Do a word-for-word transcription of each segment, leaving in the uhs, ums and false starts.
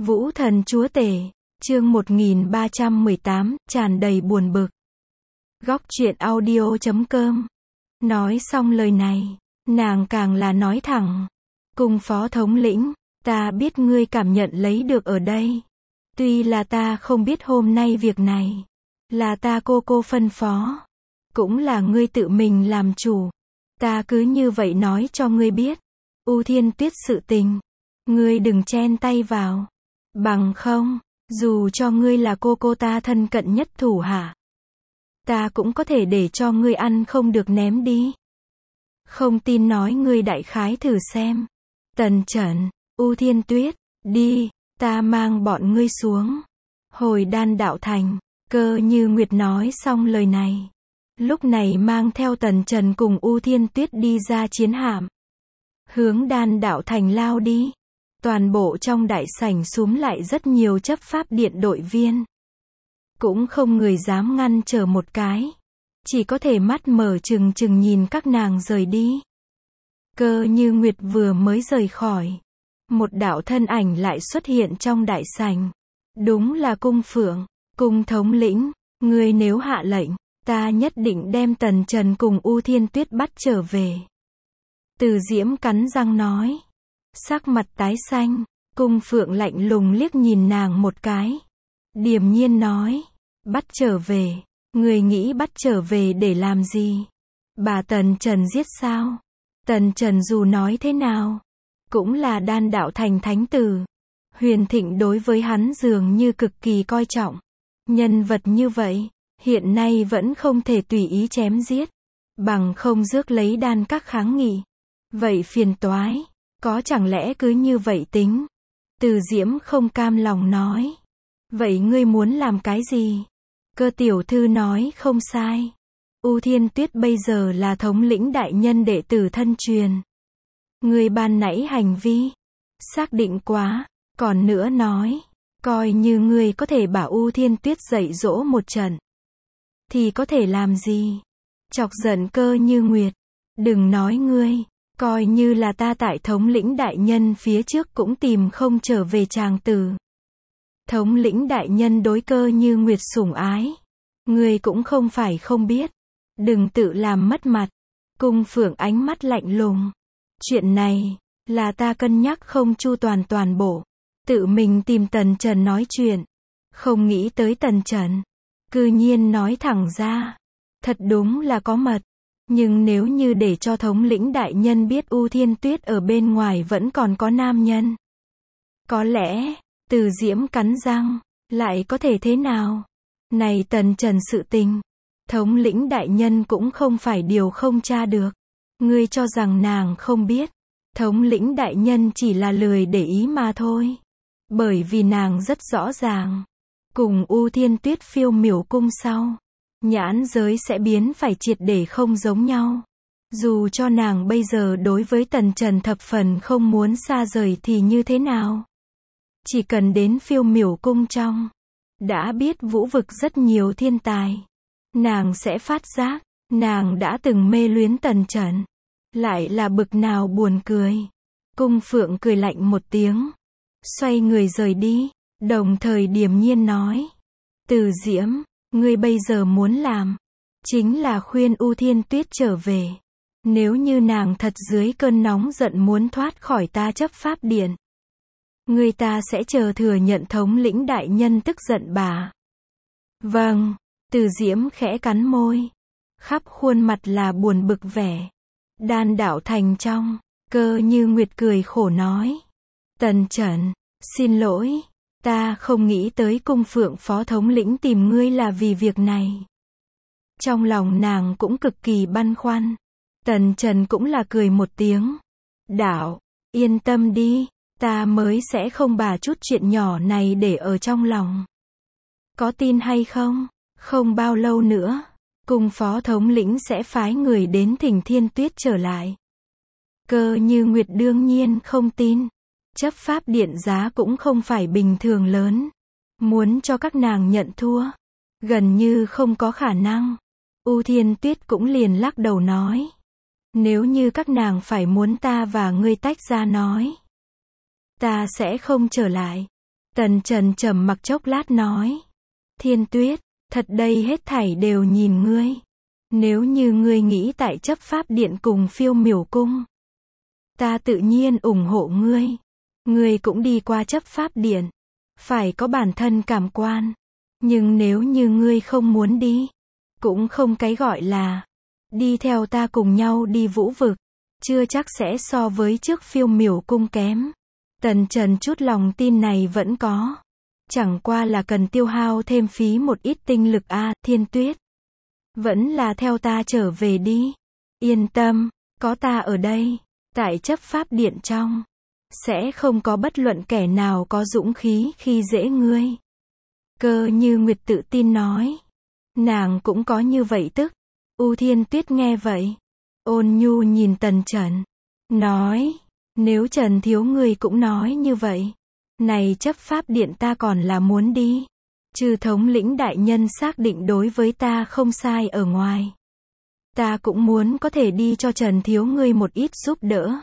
Vũ thần chúa tể, chương một nghìn ba trăm mười tám, tràn đầy buồn bực. Góc truyện audio chấm com. Nói xong lời này, nàng càng là nói thẳng. Cung phó thống lĩnh, ta biết ngươi cảm nhận lấy được ở đây. Tuy là ta không biết hôm nay việc này, là ta cô cô phân phó. Cũng là ngươi tự mình làm chủ. Ta cứ như vậy nói cho ngươi biết. U Thiên Tuyết sự tình, ngươi đừng chen tay vào. Bằng không, dù cho ngươi là cô cô ta thân cận nhất thủ hạ, ta cũng có thể để cho ngươi ăn không được ném đi. Không tin nói ngươi đại khái thử xem. Tần Chẩn, U Thiên Tuyết, đi, ta mang bọn ngươi xuống. Hồi Đan Đạo Thành, Cơ Như Nguyệt nói xong lời này, lúc này mang theo Tần Trần cùng U Thiên Tuyết đi ra chiến hạm, hướng Đan Đạo Thành lao đi. Toàn bộ trong đại sảnh súm lại rất nhiều chấp pháp điện đội viên. Cũng không người dám ngăn trở một cái. Chỉ có thể mắt mở trừng trừng nhìn các nàng rời đi. Cơ Như Nguyệt vừa mới rời khỏi, một đạo thân ảnh lại xuất hiện trong đại sảnh. Đúng là Cung Phượng. Cung thống lĩnh, ngươi nếu hạ lệnh, ta nhất định đem Tần Trần cùng U Thiên Tuyết bắt trở về. Từ Diễm cắn răng nói. Sắc mặt tái xanh, Cung Phượng lạnh lùng liếc nhìn nàng một cái. Điềm nhiên nói, bắt trở về, người nghĩ bắt trở về để làm gì? Bà Tần Trần giết sao? Tần Trần dù nói thế nào, cũng là Đan Đạo Thành thánh tử. Huyền Thịnh đối với hắn dường như cực kỳ coi trọng. Nhân vật như vậy, hiện nay vẫn không thể tùy ý chém giết. Bằng không rước lấy đan các kháng nghị. Vậy phiền toái. Có chẳng lẽ cứ như vậy tính? Từ Diễm không cam lòng nói. Vậy ngươi muốn làm cái gì? Cơ tiểu thư nói không sai. U Thiên Tuyết bây giờ là thống lĩnh đại nhân đệ tử thân truyền. Ngươi ban nãy hành vi xác định quá. Còn nữa nói, coi như ngươi có thể bảo U Thiên Tuyết dạy dỗ một trận, thì có thể làm gì? Chọc giận Cơ Như Nguyệt. Đừng nói ngươi. Coi như là ta tại thống lĩnh đại nhân phía trước cũng tìm không trở về chàng tử. Thống lĩnh đại nhân đối Cơ Như Nguyệt sủng ái. Ngươi cũng không phải không biết. Đừng tự làm mất mặt. Cung Phượng ánh mắt lạnh lùng. Chuyện này, là ta cân nhắc không chu toàn toàn bộ. Tự mình tìm Tần Trần nói chuyện. Không nghĩ tới Tần Trần. Cư nhiên nói thẳng ra. Thật đúng là có mật. Nhưng nếu như để cho thống lĩnh đại nhân biết U Thiên Tuyết ở bên ngoài vẫn còn có nam nhân, có lẽ, Từ Diễm cắn răng, lại có thể thế nào? Này Tần Trần sự tình, thống lĩnh đại nhân cũng không phải điều không tra được. Ngươi cho rằng nàng không biết, thống lĩnh đại nhân chỉ là lười để ý mà thôi. Bởi vì nàng rất rõ ràng, cùng U Thiên Tuyết phiêu miểu cung sau, nhãn giới sẽ biến phải triệt để không giống nhau. Dù cho nàng bây giờ đối với Tần Trần thập phần không muốn xa rời thì như thế nào? Chỉ cần đến phiêu miểu cung trong, đã biết vũ vực rất nhiều thiên tài, nàng sẽ phát giác, nàng đã từng mê luyến Tần Trần. Lại là bực nào buồn cười. Cung Phượng cười lạnh một tiếng, xoay người rời đi, đồng thời điềm nhiên nói. Từ Diễm, ngươi bây giờ muốn làm, chính là khuyên U Thiên Tuyết trở về. Nếu như nàng thật dưới cơn nóng giận muốn thoát khỏi ta chấp pháp điện, ngươi ta sẽ chờ thừa nhận thống lĩnh đại nhân tức giận bà. Vâng, Từ Diễm khẽ cắn môi, khắp khuôn mặt là buồn bực vẻ. Đan Đạo Thành trong, Cơ Như Nguyệt cười khổ nói. Tần Trần, xin lỗi. Ta không nghĩ tới Cung Phượng phó thống lĩnh tìm ngươi là vì việc này. Trong lòng nàng cũng cực kỳ băn khoăn. Tần Trần cũng là cười một tiếng. Đạo, yên tâm đi, ta mới sẽ không bà chút chuyện nhỏ này để ở trong lòng. Có tin hay không? Không bao lâu nữa, Cung phó thống lĩnh sẽ phái người đến thỉnh Thiên Tuyết trở lại. Cơ Như Nguyệt đương nhiên không tin. Chấp pháp điện giá cũng không phải bình thường lớn. Muốn cho các nàng nhận thua, gần như không có khả năng. U Thiên Tuyết cũng liền lắc đầu nói. Nếu như các nàng phải muốn ta và ngươi tách ra nói, ta sẽ không trở lại. Tần Trần trầm mặc chốc lát nói. Thiên Tuyết, thật đây hết thảy đều nhìn ngươi. Nếu như ngươi nghĩ tại chấp pháp điện cùng Phiêu Miểu cung, ta tự nhiên ủng hộ ngươi. Ngươi cũng đi qua chấp pháp điện, phải có bản thân cảm quan. Nhưng nếu như ngươi không muốn đi, cũng không cái gọi là đi theo ta cùng nhau đi vũ vực, chưa chắc sẽ so với trước Phiêu Miểu cung kém. Tần Trần chút lòng tin này vẫn có. Chẳng qua là cần tiêu hao thêm phí một ít tinh lực a, à, Thiên Tuyết. Vẫn là theo ta trở về đi. Yên tâm, có ta ở đây, tại chấp pháp điện trong, sẽ không có bất luận kẻ nào có dũng khí khi dễ ngươi. Cơ Như Nguyệt tự tin nói. Nàng cũng có như vậy tức. U Thiên Tuyết nghe vậy, ôn nhu nhìn Tần Trần, nói, nếu Trần thiếu ngươi cũng nói như vậy, này chấp pháp điện ta còn là muốn đi. Trừ thống lĩnh đại nhân xác định đối với ta không sai ở ngoài, ta cũng muốn có thể đi cho Trần thiếu ngươi một ít giúp đỡ.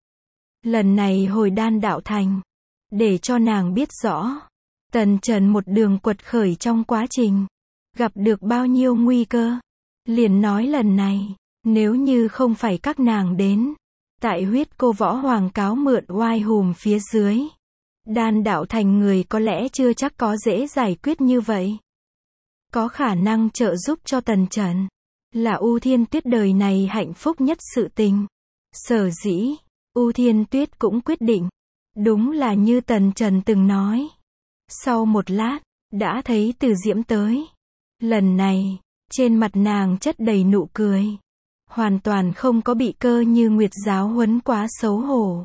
Lần này hồi Đan Đạo Thành, để cho nàng biết rõ, Tần Trần một đường quật khởi trong quá trình, gặp được bao nhiêu nguy cơ. Liền nói lần này, nếu như không phải các nàng đến, tại huyết cô võ hoàng cáo mượn oai hùm phía dưới, Đan Đạo Thành người có lẽ chưa chắc có dễ giải quyết như vậy. Có khả năng trợ giúp cho Tần Trần, là U Thiên Tuyết đời này hạnh phúc nhất sự tình. Sở dĩ, U Thiên Tuyết cũng quyết định, đúng là như Tần Trần từng nói. Sau một lát, đã thấy Từ Diễm tới. Lần này, trên mặt nàng chất đầy nụ cười. Hoàn toàn không có bị Cơ Như Nguyệt giáo huấn quá xấu hổ,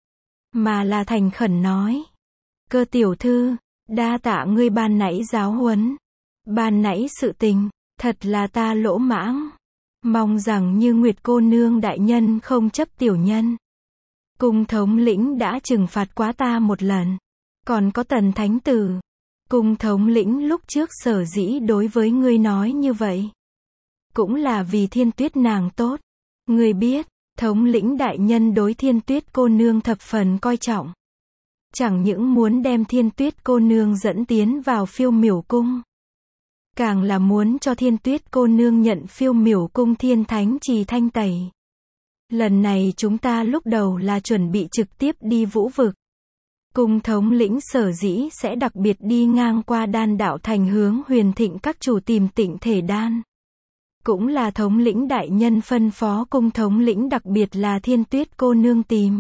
mà là thành khẩn nói. Cơ tiểu thư, đa tạ ngươi ban nãy giáo huấn. Ban nãy sự tình, thật là ta lỗ mãng. Mong rằng Như Nguyệt cô nương đại nhân không chấp tiểu nhân. Cung thống lĩnh đã trừng phạt quá ta một lần. Còn có Tần thánh tử. Cung thống lĩnh lúc trước sở dĩ đối với ngươi nói như vậy, cũng là vì Thiên Tuyết nàng tốt. Ngươi biết, thống lĩnh đại nhân đối Thiên Tuyết cô nương thập phần coi trọng. Chẳng những muốn đem Thiên Tuyết cô nương dẫn tiến vào Phiêu Miểu cung, càng là muốn cho Thiên Tuyết cô nương nhận Phiêu Miểu cung thiên thánh trì thanh tẩy. Lần này chúng ta lúc đầu là chuẩn bị trực tiếp đi vũ vực. Cung thống lĩnh sở dĩ sẽ đặc biệt đi ngang qua Đan Đạo Thành hướng Huyền Thịnh các chủ tìm Tịnh Thể Đan. Cũng là thống lĩnh đại nhân phân phó cung thống lĩnh đặc biệt là Thiên Tuyết cô nương tìm.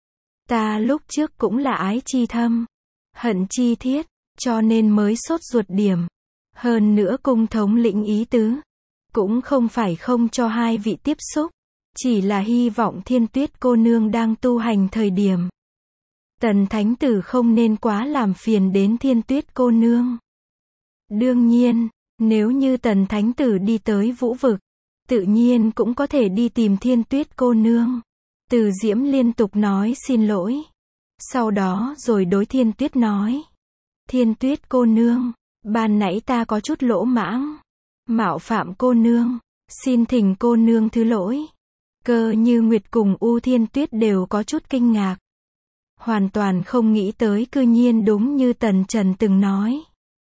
Ta lúc trước cũng là ái chi thâm, hận chi thiết, cho nên mới sốt ruột điểm. Hơn nữa cung thống lĩnh ý tứ, cũng không phải không cho hai vị tiếp xúc, chỉ là hy vọng Thiên Tuyết cô nương đang tu hành thời điểm, Tần thánh tử không nên quá làm phiền đến Thiên Tuyết cô nương. Đương nhiên, nếu như Tần thánh tử đi tới vũ vực, tự nhiên cũng có thể đi tìm Thiên Tuyết cô nương. Từ Diễm liên tục nói xin lỗi. Sau đó rồi đối Thiên Tuyết nói. Thiên Tuyết cô nương, ban nãy ta có chút lỗ mãng, mạo phạm cô nương, xin thỉnh cô nương thứ lỗi. Cơ Như Nguyệt cùng U Thiên Tuyết đều có chút kinh ngạc. Hoàn toàn không nghĩ tới cư nhiên đúng như Tần Trần từng nói.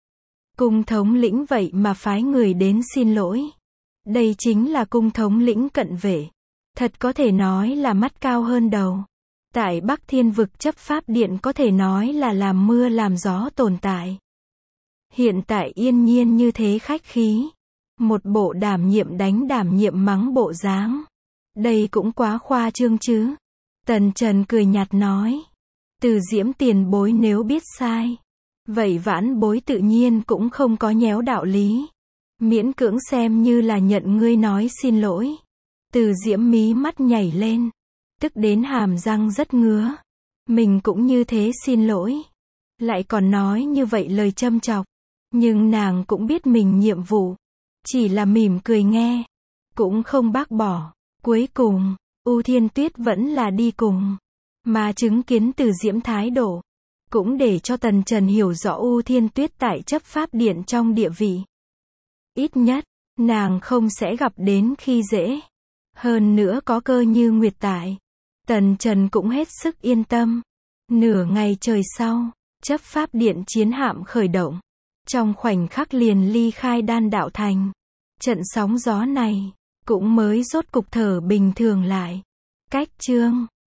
Cung thống lĩnh vậy mà phái người đến xin lỗi. Đây chính là cung thống lĩnh cận vệ. Thật có thể nói là mắt cao hơn đầu. Tại Bắc Thiên vực chấp pháp điện có thể nói là làm mưa làm gió tồn tại. Hiện tại yên nhiên như thế khách khí. Một bộ đảm nhiệm đánh đảm nhiệm mắng bộ dáng. Đây cũng quá khoa trương chứ. Tần Trần cười nhạt nói. Từ Diễm tiền bối nếu biết sai, vậy vãn bối tự nhiên cũng không có nhéo đạo lý. Miễn cưỡng xem như là nhận ngươi nói xin lỗi. Từ Diễm mí mắt nhảy lên, tức đến hàm răng rất ngứa. Mình cũng như thế xin lỗi. Lại còn nói như vậy lời châm chọc. Nhưng nàng cũng biết mình nhiệm vụ. Chỉ là mỉm cười nghe. Cũng không bác bỏ. Cuối cùng, U Thiên Tuyết vẫn là đi cùng. Mà chứng kiến Từ Diễm thái độ, cũng để cho Tần Trần hiểu rõ U Thiên Tuyết tại chấp pháp điện trong địa vị. Ít nhất, nàng không sẽ gặp đến khi dễ. Hơn nữa có Cơ Như Nguyệt tại. Tần Trần cũng hết sức yên tâm. Nửa ngày trời sau, Chấp pháp điện chiến hạm khởi động. Trong khoảnh khắc liền ly khai đan đạo thành. Trận sóng gió này cũng mới rốt cục thở bình thường lại. Cách chương